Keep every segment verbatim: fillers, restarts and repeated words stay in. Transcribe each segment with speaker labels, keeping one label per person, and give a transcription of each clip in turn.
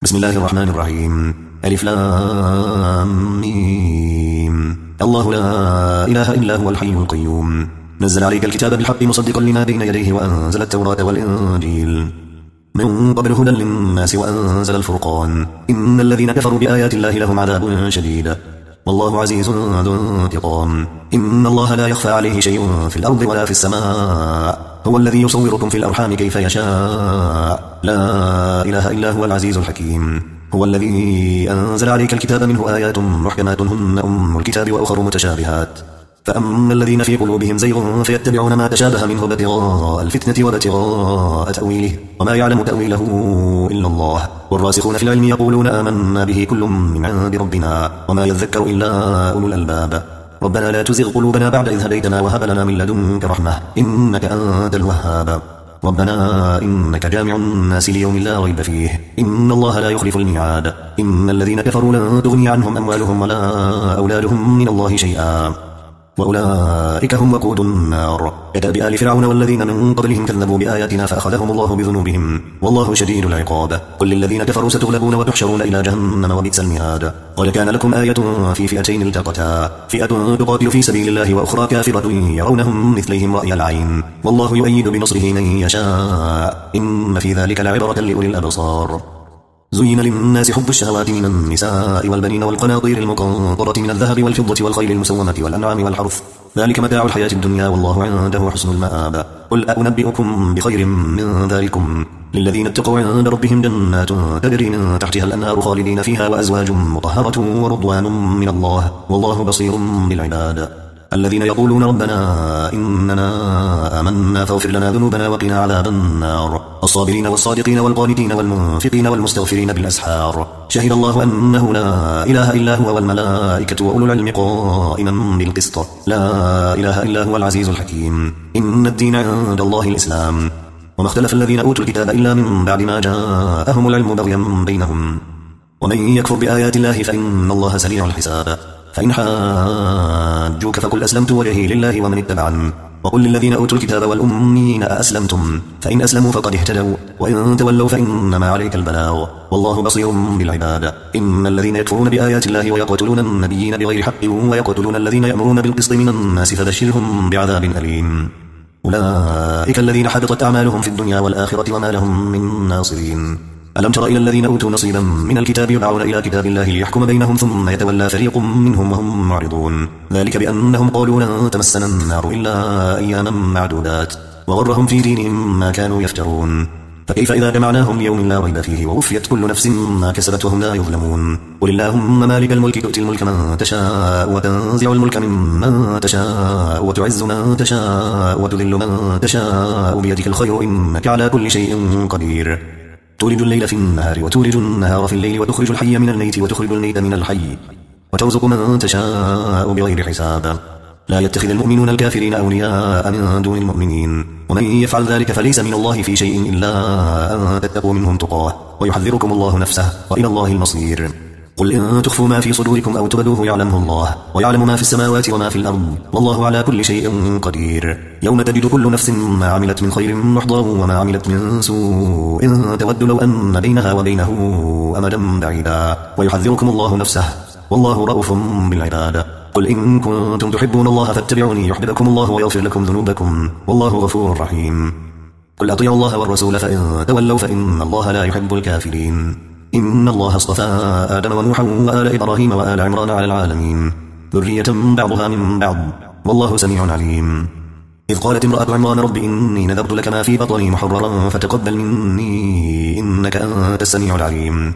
Speaker 1: بسم الله الرحمن الرحيم. ألف لام ميم. الله لا إله إلا هو الحي القيوم. نزل عليك الكتاب بالحق مصدقا لما بين يديه وأنزل التوراة والإنجيل من قبل هدى للناس وأنزل الفرقان. إن الذين كفروا بآيات الله لهم عذاب شديد والله عزيز ذو انتقام. إن الله لا يخفى عليه شيء في الأرض ولا في السماء. هو الذي يصوركم في الأرحام كيف يشاء. لا إله إلا هو العزيز الحكيم. هو الذي أنزل عليك الكتاب منه آيات محكمات هن أم الكتاب وأخر متشابهات. فأما الذين في قلوبهم زيغ فيتبعون ما تشابه منه ابتغاء الفتنة وابتغاء تأويله وما يعلم تأويله إلا الله. والراسخون في العلم يقولون آمنا به كل من عند ربنا وما يذكر إلا أولو الألباب. ربنا لا تزغ قلوبنا بعد إذ هديتنا وهب لنا من لدنك رحمة إنك أنت الوهاب. ربنا إنك جامع الناس ليوم لا ريب فيه إن الله لا يخلف الميعاد. إن الذين كفروا لن تغني عنهم أموالهم ولا أولادهم من الله شيئا وأولئك هم وقود النار. كدأب آل فرعون والذين من قبلهم كذبوا بآياتنا فأخذهم الله بذنوبهم والله شديد العقاب. قل للذين كفروا ستغلبون وتحشرون إلى جهنم وبئس المهاد. قد كان لكم آية في فئتين التقتا فئة تقاتل في سبيل الله وأخرى كافرة يرونهم مثليهم رأي العين والله يؤيد بنصره من يشاء إن في ذلك لعبرة لأولي الأبصار. زين للناس حب الشهوات من النساء والبنين والقناطير المقنطرة من الذهب والفضة والخيل المسومة والأنعام والحرث ذلك متاع الحياة الدنيا والله عنده حسن المآب. قل أنبئكم بخير من ذلكم للذين اتقوا عند ربهم جنات تجري من تحتها الأنهار خالدين فيها وأزواج مطهرة ورضوان من الله والله بصير بالعباد. الذين يقولون ربنا إننا آمنا فاغفر لنا ذنوبنا وقنا عذاب النار. الصابرين والصادقين والقانتين والمنفقين والمستغفرين بالأسحار. شهد الله أنه لا إله إلا هو والملائكة وأولو العلم قائما بالقسط. لا إله إلا هو العزيز الحكيم. إن الدين عند الله الإسلام وما اختلف الذين أوتوا الكتاب إلا من بعد ما جاءهم العلم بغيا بينهم. ومن يكفر بآيات الله فإن الله سريع الحساب. فإن حاجوك فقل أسلمت وجهي لله ومن اتبعني وقل للذين أوتوا الكتاب والأميين أأسلمتم فإن أسلموا فقد اهتدوا وإن تولوا فإنما عليك البلاغ والله بصير بالعباد. إن الذين يكفرون بآيات الله ويقتلون النبيين بغير حق ويقتلون الذين يأمرون بالقسط من الناس فبشرهم بعذاب أليم. أولئك الذين حبطت أعمالهم في الدنيا والآخرة وما لهم من ناصرين. ألم تر إلى الذين أوتوا نصيبا من الكتاب يدعون إلى كتاب الله ليحكم بينهم ثم يتولى فريق منهم وهم معرضون. ذلك بأنهم قالوا لن تمسنا النار إلا أياما معدودات وغرهم في دينهم ما كانوا يفترون. فكيف إذا جمعناهم ليوم لا ريب فيه ووفيت كل نفس ما كسبت وهم لا يظلمون. قل اللهم مالك الملك تؤتي الملك من تشاء وتنزع الملك ممن تشاء وتعز من تشاء وتذل من تشاء بيدك الخير إنك على كل شيء قدير. تولج الليل في النهار وتولج النهار في الليل وتخرج الحي من الميت وتخرج الميت من الحي وترزق من تشاء بغير حساب. لا يتخذ المؤمنون الكافرين أولياء من دون المؤمنين ومن يفعل ذلك فليس من الله في شيء إلا أن تتقوا منهم تقاه ويحذركم الله نفسه وإلى الله المصير. قل إن تخفوا ما في صدوركم أو تبدوه يعلمه الله ويعلم ما في السماوات وما في الأرض والله على كل شيء قدير. يوم تجد كل نفس ما عملت من خير محضرا وما عملت من سوء تود لو أن بينها وبينه أمدا بعيدا ويحذركم الله نفسه والله رؤوف بالعباد. قل إن كنتم تحبون الله فاتبعوني يحببكم الله ويغفر لكم ذنوبكم والله غفور رحيم. قل أطيعوا الله والرسول فإن تولوا فإن الله لا يحب الكافرين. إن الله اصطفى آدم ونوحا وآل إبراهيم وآل عمران على العالمين ذرية بعضها من بعض والله سميع عليم. إذ قالت امرأة عمران رب إني نذرت لك ما في بطني محررا فتقبل مني إنك أنت السميع العليم.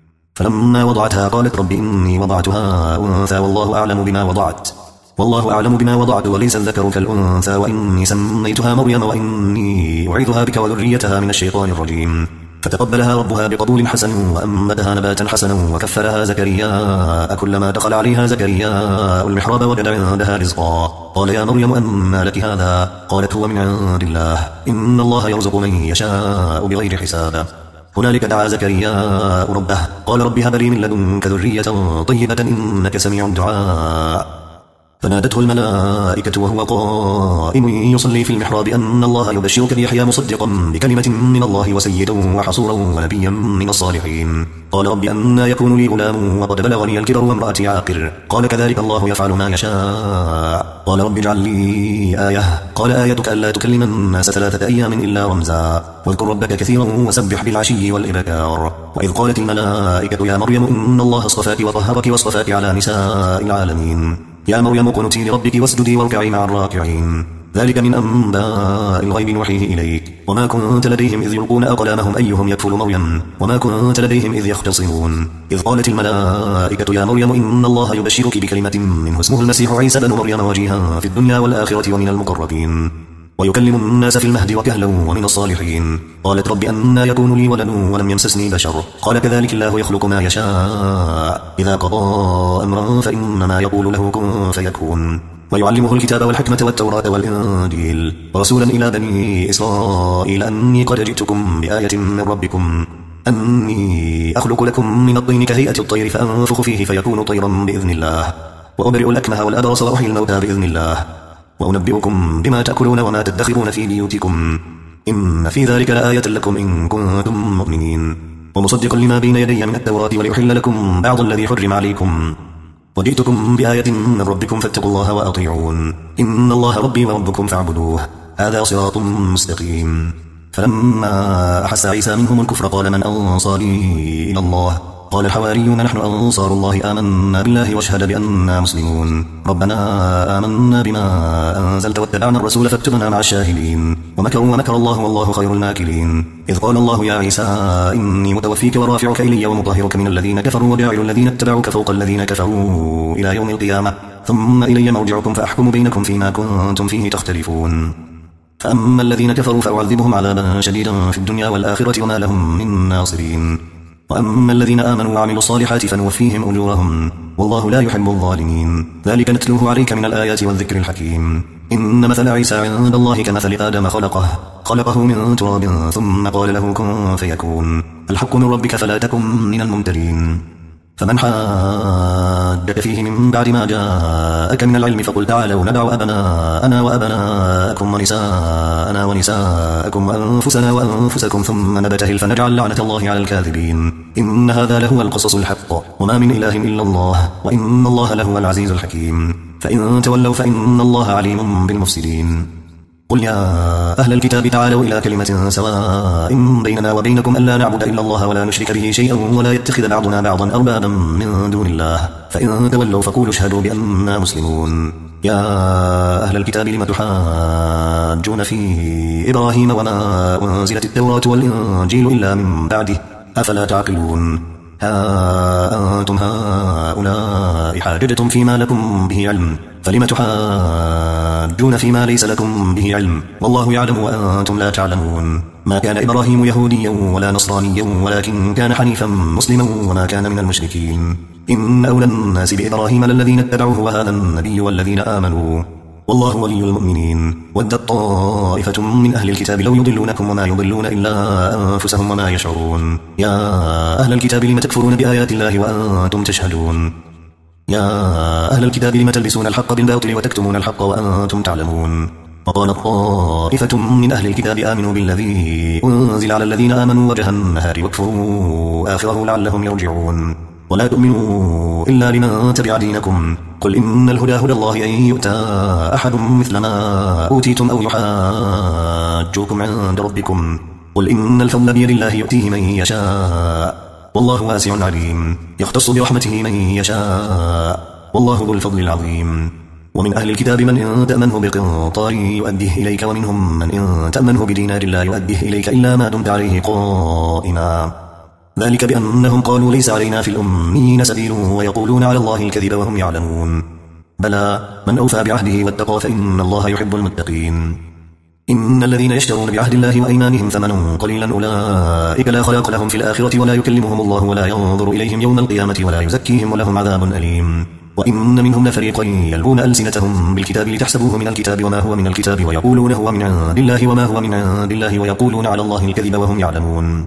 Speaker 1: فلما وضعتها قالت رب إني وضعتها أنثى والله أعلم بما وضعت والله أعلم بما وضعت وليس الذكر كالأنثى وإني سميتها مريم وإني أعيذها بك وذريتها من الشيطان الرجيم. فتقبلها ربها بقبول حسن وأنبتها نباتا حسنا وكفلها زكريا كلما دخل عليها زكريا المحراب وجد عندها رزقا قال يا مريم أنى لك هذا قالت هو من عند الله إن الله يرزق من يشاء بغير حساب. هنالك دعا زكريا ربه قال رب هب لي من لدنك ذرية طيبة إنك سميع الدعاء. فنادته الملائكة وهو قائم يصلي في المحراب أن الله يبشرك بيحيى مصدقا بكلمة من الله وسيدا وحصورا ونبيا من الصالحين. قال رب أنى يكون لي غلام وقد بلغني الكبر وامرأتي عاقر. قال كذلك الله يفعل ما يشاء. قال رب اجعل لي آية. قال آيتك ألا تكلم الناس ثلاثة أيام إلا رمزا واذكر ربك كثيرا وسبح بالعشي والإبكار. وإذ قالت الملائكة يا مريم إن الله اصطفاك وطهرك واصطفاك على نساء العالمين. يا مريم اقنتي لربك واسجدي واركعي مع الراكعين. ذلك من أنباء الغيب نوحيه إليك وما كنت لديهم إذ يلقون أقلامهم أيهم يكفل مريم وما كنت لديهم إذ يختصمون. إذ قالت الملائكة يا مريم إن الله يبشرك بكلمة منه اسمه المسيح عيسى بن مريم وجيها في الدنيا والآخرة ومن المقربين ويكلم الناس في المهد وكهلا ومن الصالحين. قالت رب أنى يكون لي ولد ولم يمسسني بشر. قال كذلك الله يخلق ما يشاء إذا قضى أمرا فإنما يقول له كن فيكون. ويعلمه الكتاب والحكمة والتوراة والإنجيل ورسولا إلى بني إسرائيل أني قد جئتكم بآية من ربكم أني أخلق لكم من الطين كهيئة الطير فأنفخ فيه فيكون طيرا بإذن الله وأبرئ الأكمه والأبرص وأحيي الموتى بإذن الله وأنبئكم بما تأكلون وما تدخرون في بيوتكم إن في ذلك لآية لكم إن كنتم مؤمنين. ومصدقا لما بين يدي من التوراة وليحل لكم بعض الذي حرم عليكم وجئتكم بآية من ربكم فاتقوا الله وأطيعون إن الله ربي وربكم فاعبدوه هذا صراط مستقيم. فلما أحس عيسى منهم الكفر قال من أنصاري إلى الله قال الحواريون نحن أنصار الله آمنا بالله واشهد بأننا مسلمون. ربنا آمنا بما أنزلت واتبعنا الرسول فاكتبنا مع الشاهدين. ومكروا ومكر الله والله خير الماكرين. إذ قال الله يا عيسى إني متوفيك ورافعك إلي ومطهرك من الذين كفروا وجاعل الذين اتبعوك فوق الذين كفروا إلى يوم القيامة ثم إلي مرجعكم فأحكم بينكم فيما كنتم فيه تختلفون. فأما الذين كفروا فأعذبهم عذابا شديدا في الدنيا والآخرة وما لهم من ناصرين. وأما الذين آمنوا وعملوا الصالحات فنوفيهم أجورهم والله لا يحب الظالمين. ذلك نتلوه عليك من الآيات والذكر الحكيم. إن مثل عيسى عند الله كمثل آدم خلقه خلقه من تراب ثم قال له كن فيكون. الحق من ربك فلا تكن من الممترين. فمن حاجك فيه من بعد ما جاءك من العلم فقل تعالوا ندع أبناءنا وأبناءكم ونساءنا ونساءكم وأنفسنا وأنفسكم ثم نبتهل فنجعل لعنة الله على الكاذبين. إن هذا لهو القصص الحق وما من إله إلا الله وإن الله لهو العزيز الحكيم. فإن تولوا فإن الله عليم بالمفسدين. قل يا أهل الكتاب تعالوا إلى كلمة سواء بيننا وبينكم ألا نعبد إلا الله ولا نشرك به شيئا ولا يتخذ بعضنا بعضا أربابا من دون الله فإن تولوا فقولوا اشهدوا بأننا مسلمون. يا أهل الكتاب لم تحاجون في إبراهيم وما أنزلت التوراة والإنجيل إلا من بعده أفلا تعقلون. ها أنتم هؤلاء حاججتم فيما لكم به علم فلم تحاجون فيما ليس لكم به علم والله يعلم وأنتم لا تعلمون. ما كان إبراهيم يهوديا ولا نصرانيا ولكن كان حنيفا مسلما وما كان من المشركين. إن أولى الناس بإبراهيم للذين اتبعوه وهذا النبي والذين آمنوا والله ولي المؤمنين. ودت طائفة من أهل الكتاب لو يضلونكم وما يضلون إلا أنفسهم وما يشعرون. يا أهل الكتاب لم تكفرون بآيات الله وأنتم تشهدون. يا أهل الكتاب لم تلبسون الحق بالباطل وتكتمون الحق وأنتم تعلمون. وقالت طائفة من أهل الكتاب آمنوا بالذي أنزل على الذين آمنوا وجه النهار واكفروا آخره لعلهم يرجعون. ولا تؤمنوا إلا لمن تبع دينكم قل إن الهدى هدى الله أن يؤتى أحد مثل ما أوتيتم أو يحاجوكم عند ربكم قل إن الفضل بيد الله يؤتيه من يشاء والله واسع عليم يختص برحمته من يشاء والله ذو الفضل العظيم. ومن أهل الكتاب من إن تأمنه بقنطار يؤديه إليك ومنهم من إن تأمنه بدينار لا يؤديه إليك إلا ما دمت عليه قائما ذلك بأنهم قالوا ليس علينا في الأميين سبيل ويقولون على الله الكذب وهم يعلمون. بلى من أوفى بعهده واتقى فإن الله يحب المتقين. إن الذين يشترون بعهد الله وأيمانهم ثمنا قليلا أولئك لا خلاق لهم في الآخرة ولا يكلمهم الله ولا ينظر إليهم يوم القيامة ولا يزكيهم ولهم عذاب أليم. وإن منهم لفريقا يلقون ألسنتهم بالكتاب لتحسبوه من الكتاب وما هو من الكتاب ويقولون هو من عند الله وما هو من عند الله ويقولون على الله الكذب وهم يعلمون.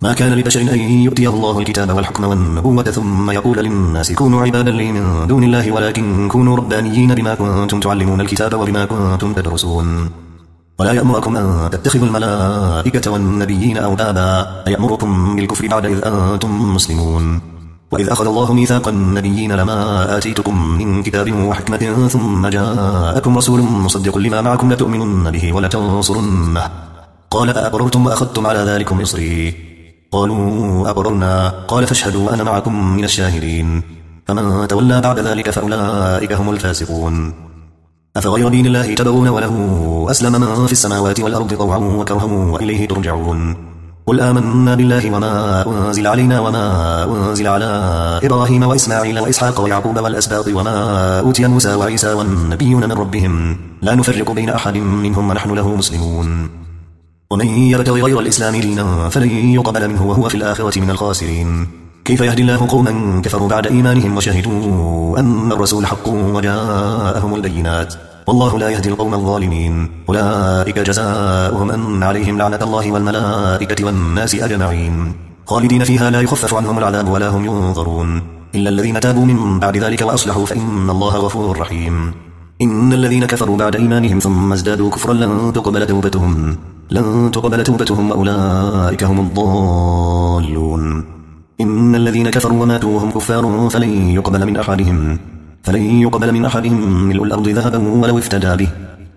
Speaker 1: ما كان لبشر أن يؤتيه الله الكتاب والحكم والنبوة ثم يقول للناس كونوا عبادا لي من دون الله ولكن كونوا ربانيين بما كنتم تعلمون الكتاب وبما كنتم تدرسون ولا يأمركم أن تتخذوا الملائكة والنبيين أربابا أيأمركم بالكفر بعد إذ أنتم مسلمون وإذ أخذ الله ميثاق النبيين لما آتيتكم من كتاب وحكمة ثم جاءكم رسول مصدق لما معكم لتؤمنن به ولتنصرنه قال أأقررتم وأخذتم على ذلكم إصري قالوا أقررنا قال فاشهدوا وأنا معكم من الشاهدين فمن تولى بعد ذلك فأولئك هم الفاسقون أفغير دين الله تبغون وله أسلم من في السماوات والأرض طوعا وكرها وإليه ترجعون قل آمنا بالله وما أنزل علينا وما أنزل على إبراهيم وإسماعيل وإسحاق ويعقوب والأسباط وما أوتي موسى وعيسى والنبيون من ربهم لا نفرق بين أحد منهم ونحن له مسلمون ومن يبتغي غير الإسلام دينا فلن يقبل منه وهو في الآخرة من الخاسرين كيف يهدي الله قوما كفروا بعد إيمانهم وشهدوا أن الرسول حق وجاءهم البينات والله لا يهدي القوم الظالمين أولئك جزاؤهم أن عليهم لعنة الله والملائكة والناس أجمعين خالدين فيها لا يخفف عنهم العذاب ولا هم ينظرون إلا الذين تابوا من بعد ذلك وأصلحوا فإن الله غفور رحيم إن الذين كفروا بعد إيمانهم ثم ازدادوا كفرا لن تقبل توبتهم لن تقبل توبتهم وأولئك هم الضالون إن الذين كفروا وماتوا وهم كفار فلن يقبل من أحدهم فلن يقبل من أحدهم ملء الأرض ذهبا ولو افتدى به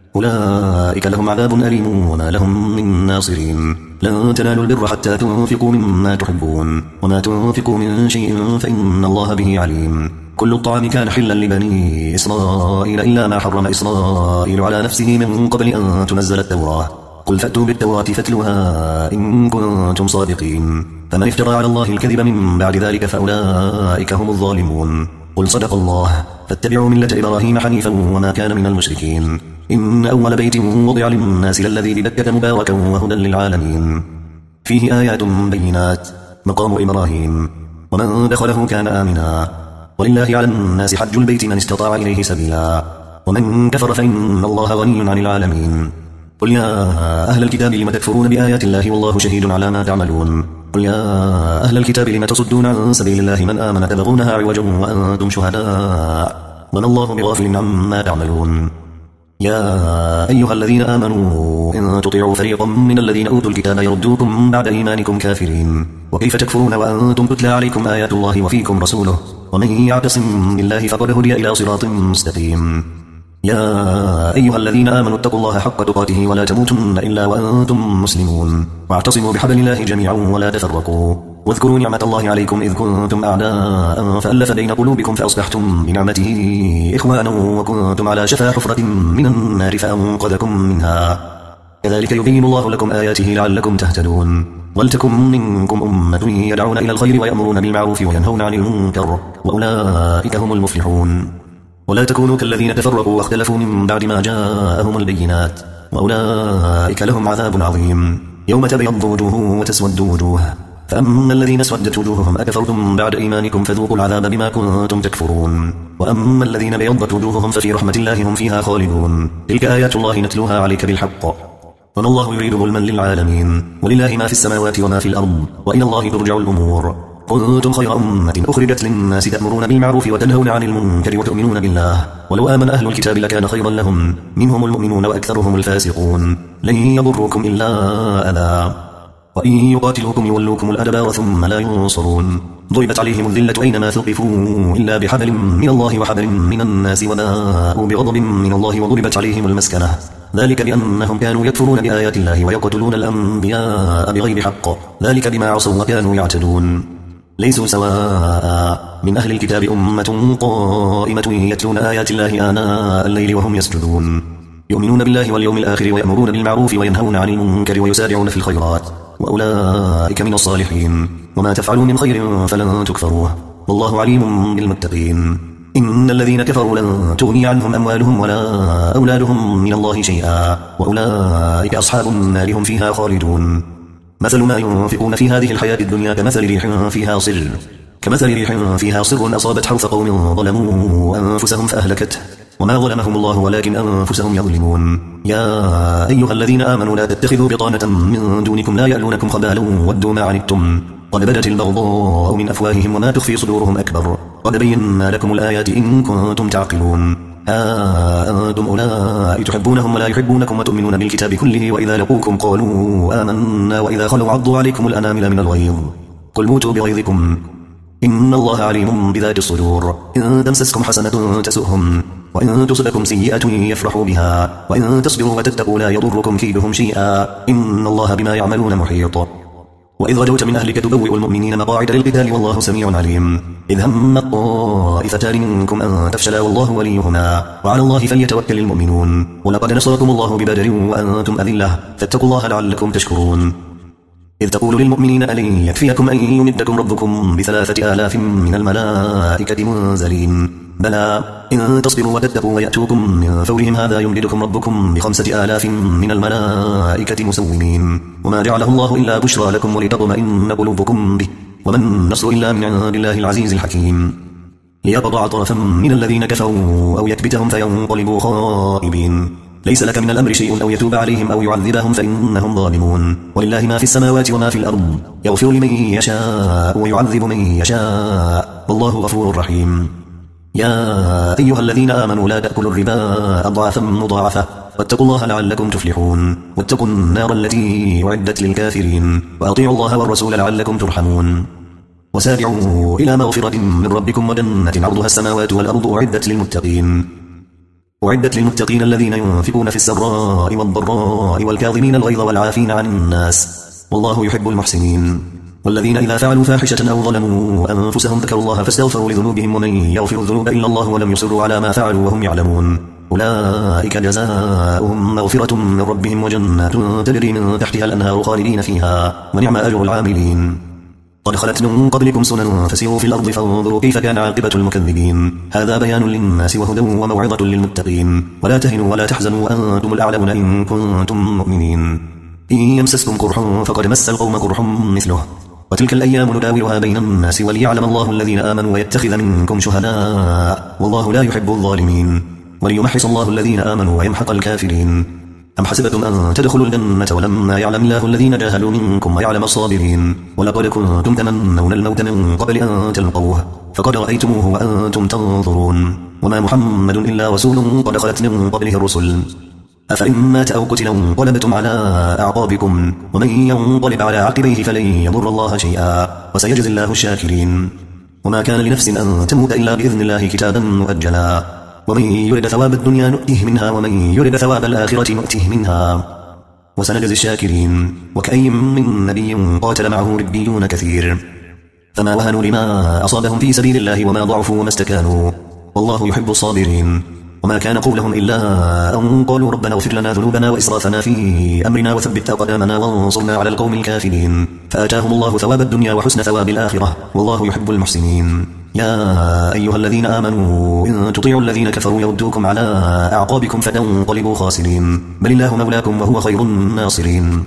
Speaker 1: أولئك لهم عذاب أليم وما لهم من ناصرين لن تنالوا البر حتى تنفقوا مما تحبون وما تنفقوا من شيء فإن الله به عليم كل الطعام كان حلا لبني إسرائيل إلا ما حرم إسرائيل على نفسه من قبل أن تنزل التوراة قل فأتوا بالتوراة فاتلوها إن كنتم صادقين فمن افترى على الله الكذب من بعد ذلك فأولئك هم الظالمون قل صدق الله فاتبعوا ملة إبراهيم حنيفا وما كان من المشركين إن أول بيت وضع للناس للذي ببكة مباركا وهدى للعالمين فيه آيات بينات مقام إبراهيم ومن دخله كان آمنا ولله على الناس حج البيت من استطاع إليه سبيلا ومن كفر فإن الله غني عن العالمين قل يا أهل الكتاب لم تكفرون بآيات الله والله شهيد على ما تعملون قل يا أهل الكتاب لم تصدون عن سبيل الله من آمن تبغونها عوجا وأنتم شهداء وما الله بغافل عما تعملون يا أيها الذين آمنوا إن تطيعوا فريقا من الذين أوتوا الكتاب يردوكم بعد إيمانكم كافرين وكيف تكفرون وأنتم تتلى عليكم آيات الله وفيكم رسوله ومن يعتصم بالله فقد هدي إلى صراط مستقيم يا أيها الذين آمنوا اتقوا الله حق تقاته ولا تموتن إلا وأنتم مسلمون واعتصموا بحبل الله جميعا ولا تفرقوا واذكروا نعمة الله عليكم إذ كنتم أعداء فألف بين قلوبكم فأصبحتم بنعمته إخوانا وكنتم على شفا حفرة من النار فأنقذكم منها كذلك يبين الله لكم آياته لعلكم تهتدون ولتكن منكم أمة يدعون إلى الخير ويأمرون بالمعروف وينهون عن المنكر وأولئك هم المفلحون ولا تكونوا كالذين تفرقوا واختلفوا من بعد ما جاءهم البينات وأولئك لهم عذاب عظيم يوم تبيض وجوه وتسود وجوه فأما الذين اسودت وجوههم أكفرتم بعد إيمانكم فذوقوا العذاب بما كنتم تكفرون وأما الذين بيضت وجوههم ففي رحمة الله هم فيها خالدون تلك آيات الله نتلوها عليك بالحق وما الله يريد ظلما للعالمين ولله ما في السماوات وما في الأرض وإلى الله ترجع الأمور كنتم خير أمة أخرجت للناس تأمرون بالمعروف وتنهون عن المنكر وتؤمنون بالله ولو آمن أهل الكتاب لكان خيرا لهم منهم المؤمنون وأكثرهم الفاسقون لن يضركم إلا أذى وإن يقاتلوكم يولوكم الأدبار ثم لا ينصرون ضربت عليهم الذلة أينما ثقفوا إلا بحبل من الله وحبل من الناس وباءوا بغضب من الله وضربت عليهم المسكنة ذلك بأنهم كانوا يكفرون بآيات الله ويقتلون الأنبياء بغير حق ذلك بما عصوا وكانوا يعتدون ليسوا سواء من أهل الكتاب أمة قائمة يتلون آيات الله آناء الليل وهم يسجدون يؤمنون بالله واليوم الآخر ويأمرون بالمعروف وينهون عن المنكر ويسارعون في الخيرات وأولئك من الصالحين وما تفعلوا من خير فلن تكفروه والله عليم بالمتقين إن الذين كفروا لن تغني عنهم أموالهم ولا أولادهم من الله شيئا وأولئك أصحاب النار هم فيها خالدون مثل ما ينفقون في هذه الحياة الدنيا كمثل ريح فيها صر كمثل ريح فيها صر أصابت حرث قوم ظلموا أنفسهم فأهلكته وما ظلمهم الله ولكن أنفسهم يظلمون. يا أيها الذين آمنوا لا تتخذوا بطانة من دونكم لا يألونكم خبالا ودوا ما عنتم قد بدت البغضاء من أفواههم وما تخفي صدورهم أكبر قد بينا لكم الآيات إن كنتم تعقلون. ها أنتم أولئك تحبونهم ولا يحبونكم وتؤمنون بالكتاب كله وإذا لقوكم قالوا آمنا وإذا خلوا عضوا عليكم الأنامل من الغيظ قل موتوا بغيظكم إن الله عليم بذات الصدور. إن تمسسكم حسنة تسؤهم وإن تصبكم سيئة يفرحوا بها وإن تصبروا وتتقوا لا يضركم كيدهم شيئا إن الله بما يعملون محيط. وإذ غدوت من أهلك تبوئ المؤمنين مقاعد للقتال والله سميع عليم. إذ هم الطائفتان منكم أن تفشلا والله وليهما وعلى الله فليتوكل المؤمنون. ولقد نصركم الله ببدر وأنتم أذلة فاتقوا الله لعلكم تشكرون. إذ تقول للمؤمنين ألن يكفيكم أن يمدكم ربكم بثلاثة آلاف من الملائكة منزلين بلى إن تصبروا وتتقوا ويأتوكم من فورهم هذا يمددكم ربكم بخمسة آلاف من الملائكة مسومين. وما جعله الله إلا بشرى لكم ولتطمئن قلوبكم به وما النصر إلا من عند الله العزيز الحكيم. ليقطع طرفا من الذين كفروا أو يكبتهم فينقلبوا خائبين ليس لك من الأمر شيء أو يتوب عليهم أو يعذبهم فإنهم ظالمون. ولله ما في السماوات وما في الأرض يغفر لمن يشاء ويعذب من يشاء والله غفور رحيم. يا أيها الذين آمنوا لا تأكلوا الربا أضعافا مضاعفة واتقوا الله لعلكم تفلحون. واتقوا النار التي أعدت للكافرين وأطيعوا الله والرسول لعلكم ترحمون. وسارعوا إلى مغفرة من ربكم وجنة عرضها السماوات والأرض أعدت للمتقين أعدت للمتقين الذين ينفقون في السراء والضراء والكاظمين الغيظ والعافين عن الناس والله يحب المحسنين. والذين إذا فعلوا فاحشة أو ظلموا أنفسهم ذكروا الله فاستغفروا لذنوبهم ومن يغفر الذنوب إلا الله ولم يصروا على ما فعلوا وهم يعلمون أولئك جزاؤهم مغفرة من ربهم وجنات تجري من تحتها الأنهار خالدين فيها ونعم أجر العاملين. قد خلت من قبلكم سنن فسيروا في الأرض فانظروا كيف كان عاقبة المكذبين. هذا بيان للناس وهدى وموعظة للمتقين. ولا تهنوا ولا تحزنوا وأنتم الأعلون إن كنتم مؤمنين. إن يمسسكم قرح فقد مس القوم قرح مثله وتلك الأيام نداولها بين الناس وليعلم الله الذين آمنوا ويتخذ منكم شهداء والله لا يحب الظالمين. وليمحص الله الذين آمنوا ويمحق الكافرين. أم حسبتم أن تدخلوا الجنة ولما يعلم الله الذين جاهدوا منكم ويعلم الصابرين ولقد كنتم تمنون الموت من قبل أن تلقوه فقد رأيتموه وأنتم تنظرون وما محمد إلا رسول قد خلت من قبله الرسل أفإن مات أو قتل انقلبتم على أعقابكم ومن ينقلب على عقبيه فلن يضر الله شيئا وسيجزي الله الشاكرين. وما كان لنفس أن تموت إلا بإذن الله كتابا مؤجلا ومن يرد ثواب الدنيا نؤته منها ومن يرد ثواب الآخرة نؤته منها وسنجزي الشاكرين. وكأي من نبي قاتل معه ربيون كثير فما وهنوا لما أصابهم في سبيل الله وما ضعفوا وما استكانوا والله يحب الصابرين. وما كان قولهم إلا أن قالوا ربنا اغفر لنا ذنوبنا وإسرافنا في أمرنا وثبت أقدامنا وانصرنا على القوم الكافرين فآتاهم الله ثواب الدنيا وحسن ثواب الآخرة والله يحب المحسنين. يا أيها الذين آمنوا إن تطيعوا الذين كفروا يردوكم على أعقابكم فتنقلبوا خاسرين بل الله مولاكم وهو خير الناصرين.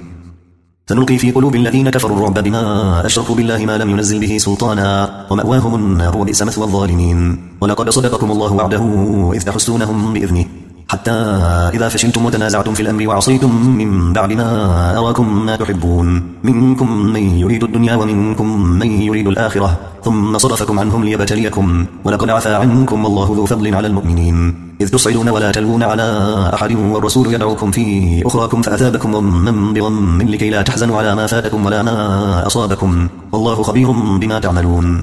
Speaker 1: سنلقي في قلوب الذين كفروا الرعب بما أشركوا بالله ما لم ينزل به سلطانا ومأواهم النار وبئس مثوى الظالمين. ولقد صدقكم الله وعده إذ تحسونهم بإذنه حتى إذا فشلتم وتنازعتم في الأمر وعصيتم من بعد ما أراكم ما تحبون منكم من يريد الدنيا ومنكم من يريد الآخرة ثم صرفكم عنهم ليبتليكم ولقد عفا عنكم والله ذو فضل على المؤمنين إذ تصعدون ولا تلوون على أحد والرسول يدعوكم في أخراكم فأثابكم غما بغم لكي لا تحزنوا على ما فاتكم ولا ما أصابكم والله خبير بما تعملون.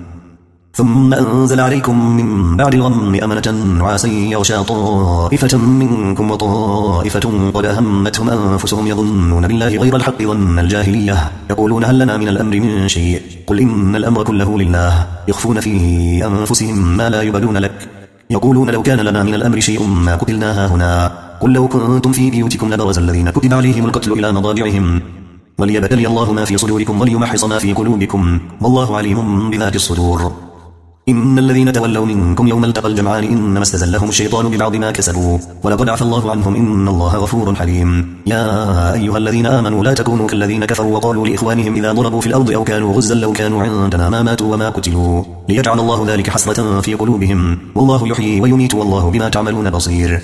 Speaker 1: ثم أنزل عليكم من بعد الغم أمنة نعاسا يغشى طائفة منكم وطائفة قد أهمتهم أنفسهم يظنون بالله غير الحق ظن الجاهلية يقولون هل لنا من الأمر من شيء قل إن الأمر كله لله يخفون في أنفسهم ما لا يبدون لك يقولون لو كان لنا من الأمر شيء ما قتلنا هنا قل لو كنتم في بيوتكم لبرز الذين كتب عليهم القتل إلى مضاجعهم وليبتلي الله ما في صدوركم وليمحص ما في قلوبكم والله عليم بذات الصدور. إن الذين تولوا منكم يوم التقى الجمعان إنما استزلهم الشيطان ببعض ما كسبوا ولقد عفى الله عنهم إن الله غفور حليم. يا أيها الذين آمنوا لا تكونوا كالذين كفروا وقالوا لإخوانهم إذا ضربوا في الأرض أو كانوا غزا لو كانوا عندنا ما ماتوا وما قتلوا ليجعل الله ذلك حسرة في قلوبهم والله يحيي ويميت والله بما تعملون بصير.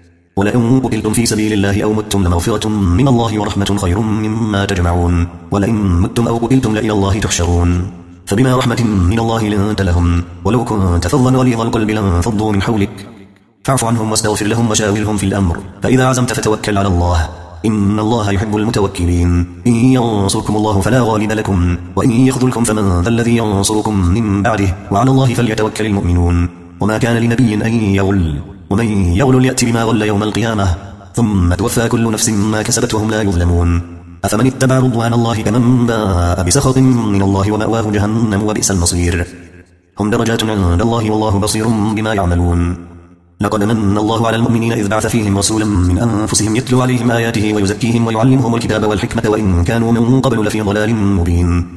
Speaker 1: ولئن قتلتم في سبيل الله أو متم لمغفرة من الله ورحمة خير مما تجمعون ولئن متم أو قتلتم لإلى الله تحشرون. فبما رحمة من الله لنت لهم ولو كنت فظا غليظ القلب لانفضوا من حولك فاعف عنهم واستغفر لهم وشاورهم في الأمر فإذا عزمت فتوكل على الله إن الله يحب المتوكلين. إن ينصركم الله فلا غالب لكم وإن يخذلكم فمن ذا الذي ينصركم من بعده وعلى الله فليتوكل المؤمنون. وما كان لنبي أن يغل ومن يغل يأتي بما غل يوم القيامة ثم توفى كل نفس ما كسبت وهم لا يظلمون. أفمن اتبع رضوان الله كمن باء بسخط من الله ومأواه جهنم وبئس المصير. هم درجات عند الله والله بصير بما يعملون. لقد من الله على المؤمنين إذ بعث فيهم رسولا من أنفسهم يتلو عليهم آياته ويزكيهم ويعلمهم الكتاب والحكمة وإن كانوا من قبل لفي ضلال مبين.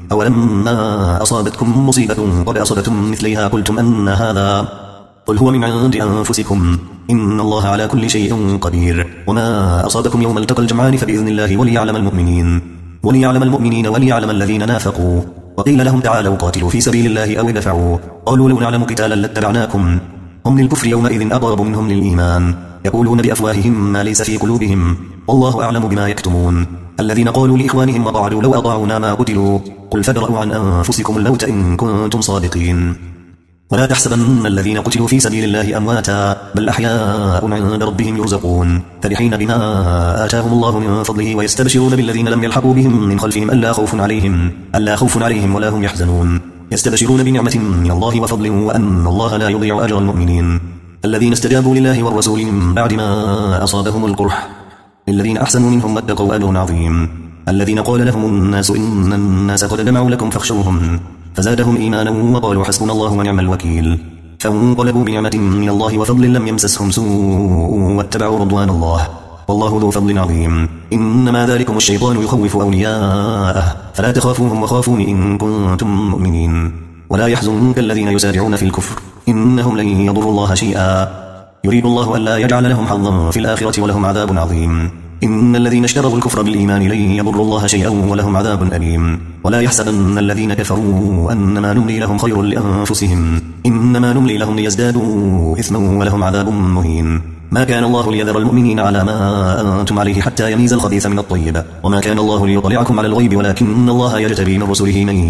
Speaker 1: أولما أصابتكم مصيبة قد أصبتم مثليها قلتم أن هذا قل هو من عند أنفسكم إن الله على كل شيء قدير. وما أصابكم يوم التقى الجمعان فبإذن الله وليعلم المؤمنين وليعلم المؤمنين وليعلم الذين نافقوا. وقيل لهم تعالوا قاتلوا في سبيل الله أو ادفعوا قالوا لو نعلم قتالا لاتبعناكم هم للكفر يومئذ أقرب منهم للإيمان يقولون بأفواههم ما ليس في قلوبهم والله أعلم بما يكتمون. الذين قالوا لإخوانهم وقعدوا لو أطاعونا ما قتلوا قل فادرءوا عن أنفسكم الموت إن كنتم صادقين. ولا تحسبن الذين قتلوا في سبيل الله أمواتا بل أحياء عند ربهم يرزقون فرحين بما آتاهم الله من فضله ويستبشرون بالذين لم يلحقوا بهم من خلفهم ألا خوف عليهم ألا خوف عليهم ولا هم يحزنون يستبشرون بنعمة من الله وفضل وأن الله لا يضيع أجر المؤمنين. الذين استجابوا لله والرسول من بعد ما أصابهم القرح للذين أحسنوا منهم واتقوا أجر عظيم. الذين قال لهم الناس إن الناس قد جمعوا لكم فاخشوهم فزادهم إيمانا وقالوا حسبنا الله ونعم الوكيل فانقلبوا بنعمة من الله وفضل لم يمسسهم سوء واتبعوا رضوان الله والله ذو فضل عظيم. إنما ذلكم الشيطان يخوف أولياءه فلا تخافوهم وخافون إن كنتم مؤمنين. ولا يحزنك الذين يسارعون في الكفر إنهم لن يضروا الله شيئا يريد الله ألا يجعل لهم حظا في الآخرة ولهم عذاب عظيم. إن الذين اشتروا الكفر بالإيمان لن يضروا الله شيئا ولهم عذاب أليم. ولا يحسبن الذين كفروا أنما نملي لهم خير لأنفسهم إنما نملي لهم ليزدادوا إثما ولهم عذاب مهين. ما كان الله ليذر المؤمنين على ما أنتم عليه حتى يميز الخبيث من الطيب وما كان الله ليطلعكم على الغيب ولكن الله يجتبي من رسله من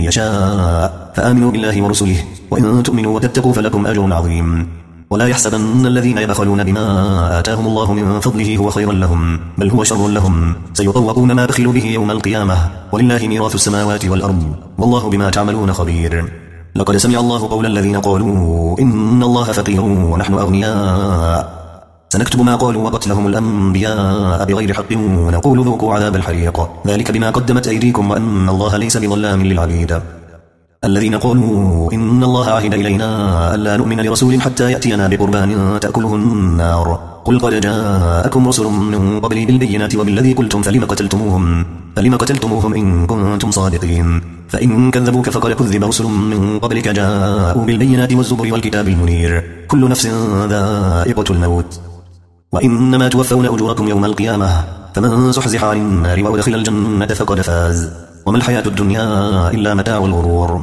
Speaker 1: يشاء فآمنوا بالله ورسله وإن تؤمنوا وتتقوا فلكم أجر عظيم. ولا يحسبن الذين يبخلون بما آتاهم الله من فضله هو خيرا لهم بل هو شر لهم سيطوقون ما بخلوا به يوم القيامة ولله ميراث السماوات والأرض والله بما تعملون خبير. لقد سمع الله قول الذين قالوا إن الله فقير ونحن أغنياء سنكتب ما قالوا وقتلهم الأنبياء بغير حق ونقول ذوقوا عذاب الحريق ذلك بما قدمت أيديكم وأن الله ليس بظلام للعبيد. الذين قالوا إن الله عهد إلينا ألا نؤمن لرسول حتى يأتينا بقربان تأكله النار قل قد جاءكم رسل من قبلي بالبينات وبالذي قلتم فلم قتلتموهم فلم قتلتموهم إن كنتم صادقين. فإن كذبوك فقد كذب رسل من قبلك جاءوا بالبينات والزبر والكتاب المنير كل نفس ذائقة الموت وإنما توفون أجوركم يوم القيامة فمن زحزح عن النار وأدخل الجنة فقد فاز وما الحياة الدنيا إلا متاع الغرور.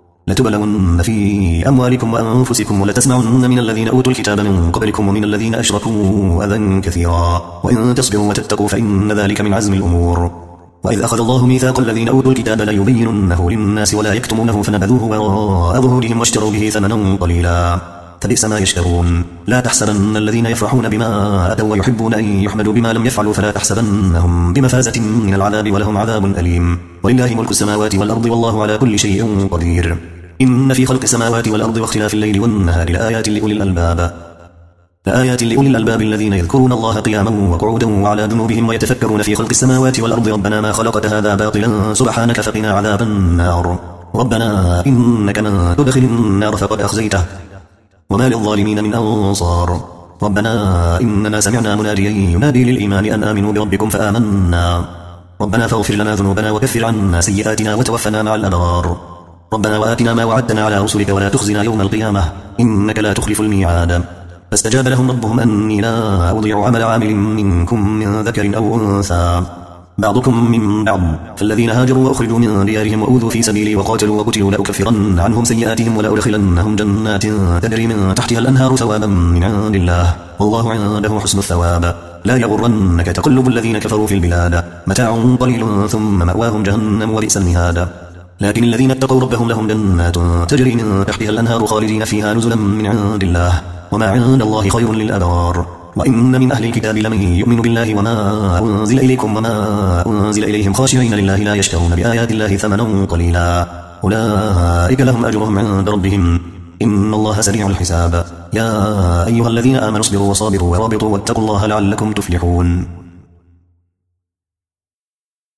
Speaker 1: لتبلون في أموالكم وأنفسكم ولتسمعن من الذين أوتوا الكتاب من قبلكم ومن الذين أشركوا أذى كثيرا وإن تصبروا وتتقوا فإن ذلك من عزم الأمور. وإذ أخذ الله ميثاق الذين أوتوا الكتاب ليبيننه للناس ولا يكتمونه فنبذوه وراء ظهورهم واشتروا به ثمنا قليلا فبئس ما يشترون. لا تحسبن الذين يفرحون بما أتوا ويحبون أن يحمدوا بما لم يفعلوا فلا تحسبنهم بمفازة من العذاب ولهم عذاب أليم. ولله ملك السماوات والأرض والله على كل شيء قدير. إن في خلق السماوات والأرض واختلاف الليل والنهار لآيات لأولي الألباب لآيات لأولي الألباب الذين يذكرون الله قياما وقعودا وعلى جنوبهم ويتفكرون في خلق السماوات والأرض ربنا ما خلقت هذا باطلا سبحانك فقنا عذاب النار ربنا إنك من تدخل النار فقد أخزيته وما للظالمين من أنصار ربنا إننا سمعنا مناديا ينادي للإيمان أن آمنوا بربكم فآمنا ربنا فاغفر لنا ذنوبنا وكفر عنا سيئاتنا وتوفنا مع الأبرار ربنا وآتنا ما وعدتنا على رسلك ولا تخزنا يوم القيامة إنك لا تخلف الميعاد فاستجاب لهم ربهم أني لا أضيع عمل عامل منكم من ذكر أو أنثى بعضكم من بعض فالذين هاجروا وأخرجوا من ديارهم وأوذوا في سبيلي وقاتلوا وقتلوا لأكفرن عنهم سيئاتهم ولأدخلنهم جنات تجري من تحتها الأنهار ثوابا من عند الله والله عنده حسن الثواب لا يغرنك تقلب الذين كفروا في البلاد متاع قليل ثم مأواهم جهنم وبئس المهاد لكن الذين اتقوا ربهم لهم جنات تجري من تحتها الأنهار خالدين فيها نزلا من عند الله وما عند الله خير للأبرار وإن من أهل الكتاب لمن يؤمن بالله وما أنزل إليكم وما أنزل إليهم خاشعين لله لا يشترون بآيات الله ثمنا قليلا أولئك لهم أجرهم عند ربهم إن الله سريع الحساب يا أيها الذين آمنوا اصبروا وصابروا ورابطوا واتقوا الله لعلكم تفلحون